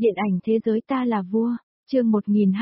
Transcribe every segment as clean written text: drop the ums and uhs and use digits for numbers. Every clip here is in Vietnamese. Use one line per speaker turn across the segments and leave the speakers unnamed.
Điện ảnh thế giới ta là vua, chương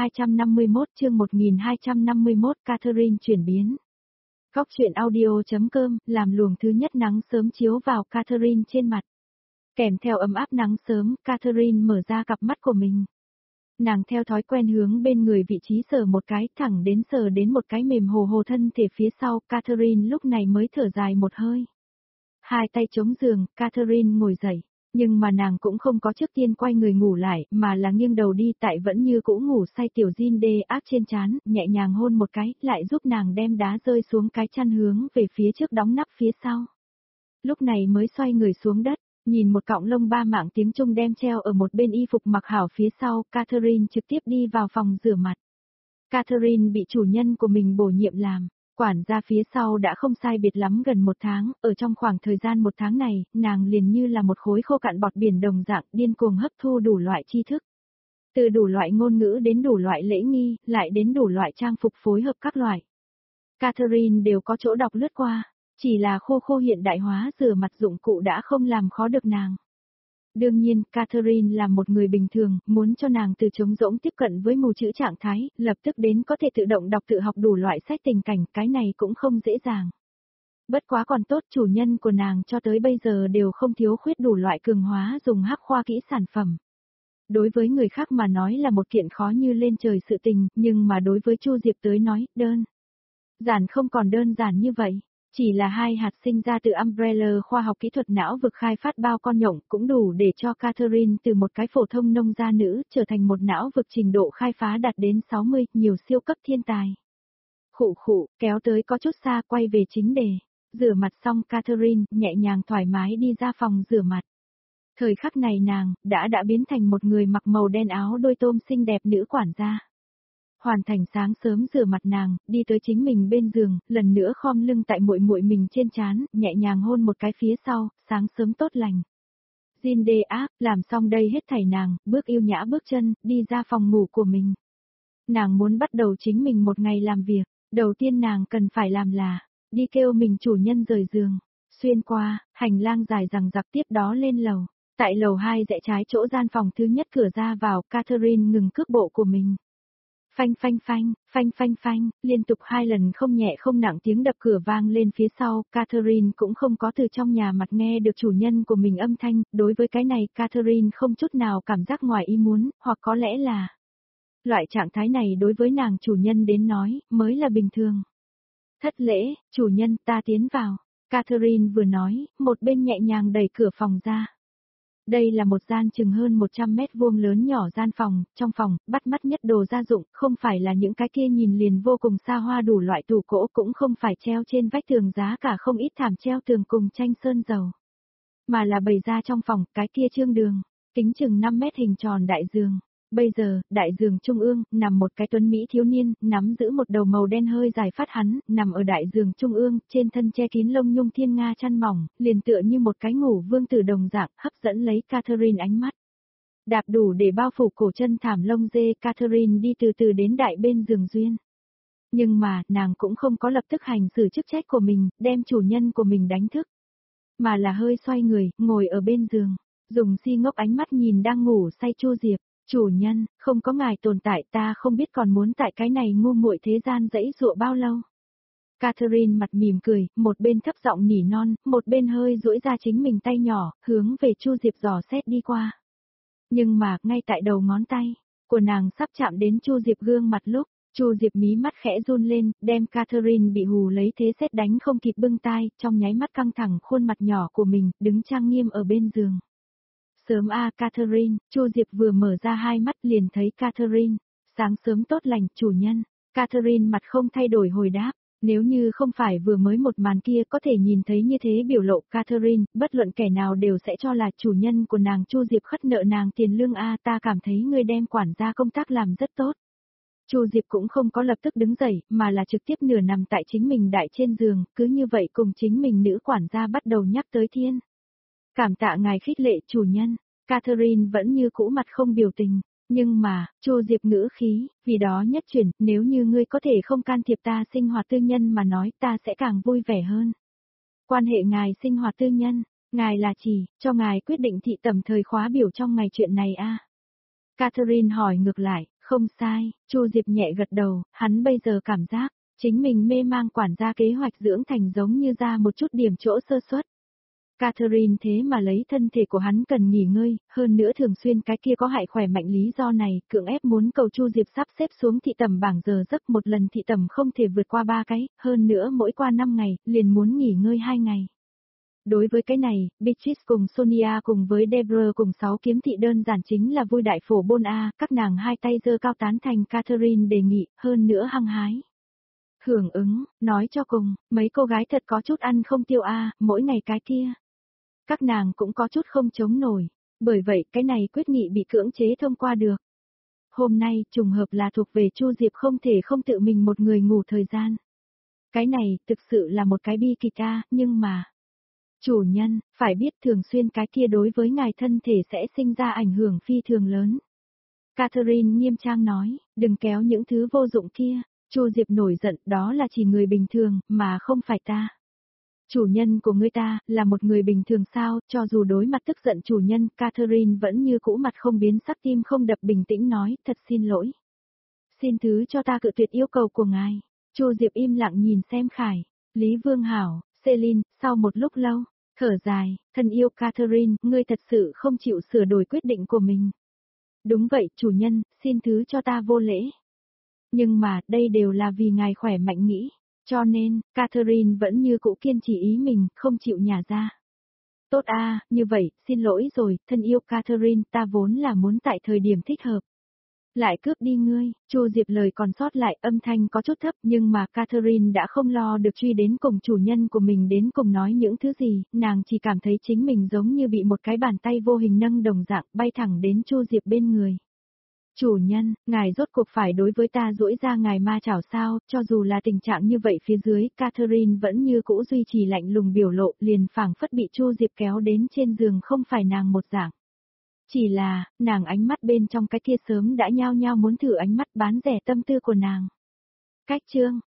1251 Catherine chuyển biến. Góc truyện audio.com làm luồng thứ nhất nắng sớm chiếu vào Catherine trên mặt. Kèm theo ấm áp nắng sớm, Catherine mở ra cặp mắt của mình. Nàng theo thói quen hướng bên người vị trí sờ một cái, thẳng đến sờ đến một cái mềm hồ hồ thân thể phía sau, Catherine lúc này mới thở dài một hơi. Hai tay chống giường, Catherine ngồi dậy. Nhưng mà nàng cũng không có trước tiên quay người ngủ lại, mà là nghiêng đầu đi tại vẫn như cũ ngủ say tiểu Jin đê áp trên trán, nhẹ nhàng hôn một cái, lại giúp nàng đem đá rơi xuống cái chăn hướng về phía trước đóng nắp phía sau. Lúc này mới xoay người xuống đất, nhìn một cọng lông ba mảng tiếng Trung đem treo ở một bên y phục mặc hảo phía sau, Catherine trực tiếp đi vào phòng rửa mặt. Catherine bị chủ nhân của mình bổ nhiệm làm quản gia phía sau đã không sai biệt lắm gần một tháng, ở trong khoảng thời gian một tháng này, nàng liền như là một khối khô cạn bọt biển đồng dạng điên cuồng hấp thu đủ loại tri thức. Từ đủ loại ngôn ngữ đến đủ loại lễ nghi, lại đến đủ loại trang phục phối hợp các loại. Catherine đều có chỗ đọc lướt qua, chỉ là khô hiện đại hóa rửa mặt dụng cụ đã không làm khó được nàng. Đương nhiên, Catherine là một người bình thường, muốn cho nàng từ trống rỗng tiếp cận với mù chữ trạng thái, lập tức đến có thể tự động đọc tự học đủ loại sách tình cảnh, cái này cũng không dễ dàng. Bất quá còn tốt, chủ nhân của nàng cho tới bây giờ đều không thiếu khuyết đủ loại cường hóa dùng hắc khoa kỹ sản phẩm. Đối với người khác mà nói là một kiện khó như lên trời sự tình, nhưng mà đối với Chu Diệp tới nói, đơn giản không còn đơn giản như vậy. Chỉ là hai hạt sinh ra từ Umbrella khoa học kỹ thuật não vực khai phát bao con nhộng cũng đủ để cho Catherine từ một cái phổ thông nông gia nữ trở thành một não vực trình độ khai phá đạt đến 60, nhiều siêu cấp thiên tài. Khụ, kéo tới có chút xa quay về chính đề. Rửa mặt xong Catherine nhẹ nhàng thoải mái đi ra phòng rửa mặt. Thời khắc này nàng đã biến thành một người mặc màu đen áo đôi tôm xinh đẹp nữ quản gia. Hoàn thành sáng sớm rửa mặt nàng, đi tới chính mình bên giường, lần nữa khom lưng tại muội mình trên trán, nhẹ nhàng hôn một cái phía sau, sáng sớm tốt lành. Jin đê áp, làm xong đây hết thảy nàng, bước yêu nhã bước chân, đi ra phòng ngủ của mình. Nàng muốn bắt đầu chính mình một ngày làm việc, đầu tiên nàng cần phải làm là, đi kêu mình chủ nhân rời giường, xuyên qua, hành lang dài dằng dặc tiếp đó lên lầu. Tại lầu 2 rẽ trái chỗ gian phòng thứ nhất cửa ra vào, Catherine ngừng cước bộ của mình. Phanh, liên tục 2 lần không nhẹ không nặng tiếng đập cửa vang lên phía sau, Catherine cũng không có từ trong nhà mặt nghe được chủ nhân của mình âm thanh, đối với cái này Catherine không chút nào cảm giác ngoài ý muốn, hoặc có lẽ là loại trạng thái này đối với nàng chủ nhân đến nói, mới là bình thường. Thất lễ, chủ nhân ta tiến vào, Catherine vừa nói, một bên nhẹ nhàng đẩy cửa phòng ra. Đây là một gian chừng hơn 100 mét vuông lớn nhỏ gian phòng, trong phòng, bắt mắt nhất đồ gia dụng, không phải là những cái kia nhìn liền vô cùng xa hoa đủ loại tủ gỗ cũng không phải treo trên vách tường giá cả không ít thảm treo tường cùng tranh sơn dầu. Mà là bày ra trong phòng, cái kia trương đường, kính chừng 5 mét hình tròn đại giường. Bây giờ, đại giường trung ương, nằm một cái tuấn Mỹ thiếu niên, nắm giữ một đầu màu đen hơi dài phát hắn, nằm ở đại giường trung ương, trên thân che kín lông nhung thiên nga chăn mỏng, liền tựa như một cái ngủ vương tử đồng dạng, hấp dẫn lấy Catherine ánh mắt. Đạp đủ để bao phủ cổ chân thảm lông dê, Catherine đi từ từ đến đại bên giường duyên. Nhưng mà, nàng cũng không có lập tức hành xử chức trách của mình, đem chủ nhân của mình đánh thức. Mà là hơi xoay người, ngồi ở bên giường, dùng si ngốc ánh mắt nhìn đang ngủ say Chu Diệp. Chủ nhân, không có ngài tồn tại ta không biết còn muốn tại cái này ngu muội thế gian dẫy dụa bao lâu. Catherine mặt mỉm cười, một bên thấp giọng nỉ non, một bên hơi duỗi ra chính mình tay nhỏ, hướng về Chu Diệp dò xét đi qua. Nhưng mà, ngay tại đầu ngón tay của nàng sắp chạm đến Chu Diệp gương mặt lúc, Chu Diệp mí mắt khẽ run lên, đem Catherine bị hù lấy thế sét đánh không kịp bưng tai, trong nháy mắt căng thẳng khuôn mặt nhỏ của mình, đứng trang nghiêm ở bên giường. Sớm Catherine, Chu Diệp vừa mở ra hai mắt liền thấy Catherine, sáng sớm tốt lành, chủ nhân. Catherine mặt không thay đổi hồi đáp, nếu như không phải vừa mới một màn kia có thể nhìn thấy như thế biểu lộ Catherine, bất luận kẻ nào đều sẽ cho là chủ nhân của nàng. Chu Diệp khất nợ nàng tiền lương ta cảm thấy ngươi đem quản gia công tác làm rất tốt. Chu Diệp cũng không có lập tức đứng dậy, mà là trực tiếp nửa nằm tại chính mình đại trên giường, cứ như vậy cùng chính mình nữ quản gia bắt đầu nhắc tới thiên. Cảm tạ ngài khích lệ chủ nhân, Catherine vẫn như cũ mặt không biểu tình, nhưng mà, Chu Diệp ngữ khí, vì đó nhất chuyển, nếu như ngươi có thể không can thiệp ta sinh hoạt tư nhân mà nói ta sẽ càng vui vẻ hơn. Quan hệ ngài sinh hoạt tư nhân, ngài là chỉ, cho ngài quyết định thị tầm thời khóa biểu trong ngày chuyện này Catherine hỏi ngược lại, không sai, Chu Diệp nhẹ gật đầu, hắn bây giờ cảm giác, chính mình mê mang quản gia kế hoạch dưỡng thành giống như ra một chút điểm chỗ sơ suất. Catherine thế mà lấy thân thể của hắn cần nghỉ ngơi, hơn nữa thường xuyên cái kia có hại khỏe mạnh lý do này, cưỡng ép muốn cầu Chu Diệp sắp xếp xuống thị tầm bảng giờ giấc một lần thị tầm không thể vượt qua 3 cái, hơn nữa mỗi qua 5 ngày, liền muốn nghỉ ngơi 2 ngày. Đối với cái này, Beatrice cùng Sonia cùng với Deborah cùng 6 kiếm thị đơn giản chính là vui đại phổ bôn A, các nàng hai tay giơ cao tán thành Catherine đề nghị, hơn nữa hăng hái. Hưởng ứng, nói cho cùng, mấy cô gái thật có chút ăn không tiêu A, mỗi ngày cái kia. Các nàng cũng có chút không chống nổi, bởi vậy cái này quyết nghị bị cưỡng chế thông qua được. Hôm nay, trùng hợp là thuộc về Chu Diệp không thể không tự mình một người ngủ thời gian. Cái này, thực sự là một cái bi kịch A, nhưng mà... Chủ nhân, phải biết thường xuyên cái kia đối với ngài thân thể sẽ sinh ra ảnh hưởng phi thường lớn. Catherine nghiêm trang nói, đừng kéo những thứ vô dụng kia. Chu Diệp nổi giận, đó là chỉ người bình thường, mà không phải ta. Chủ nhân của ngươi ta, là một người bình thường sao, cho dù đối mặt tức giận chủ nhân, Catherine vẫn như cũ mặt không biến sắc tim không đập bình tĩnh nói, thật xin lỗi. Xin thứ cho ta cự tuyệt yêu cầu của ngài. Chu Diệp im lặng nhìn xem Khải, Lý Vương Hảo, Celine, sau một lúc lâu, thở dài, thân yêu Catherine, ngươi thật sự không chịu sửa đổi quyết định của mình. Đúng vậy, chủ nhân, xin thứ cho ta vô lễ. Nhưng mà, đây đều là vì ngài khỏe mạnh nghĩ. Cho nên, Catherine vẫn như cũ kiên trì ý mình, không chịu nhả ra. Tốt a, như vậy, xin lỗi rồi, thân yêu Catherine, ta vốn là muốn tại thời điểm thích hợp. Lại cướp đi ngươi, Chu Diệp lời còn sót lại, âm thanh có chút thấp, nhưng mà Catherine đã không lo được truy đến cùng chủ nhân của mình đến cùng nói những thứ gì, nàng chỉ cảm thấy chính mình giống như bị một cái bàn tay vô hình nâng đồng dạng bay thẳng đến Chu Diệp bên người. Chủ nhân, ngài rốt cuộc phải đối với ta duỗi ra ngài ma chảo sao, cho dù là tình trạng như vậy phía dưới, Catherine vẫn như cũ duy trì lạnh lùng biểu lộ, liền phảng phất bị Chu Diệp kéo đến trên giường không phải nàng một dạng. Chỉ là, nàng ánh mắt bên trong cái kia sớm đã nhao nhao muốn thử ánh mắt bán rẻ tâm tư của nàng. Cách chương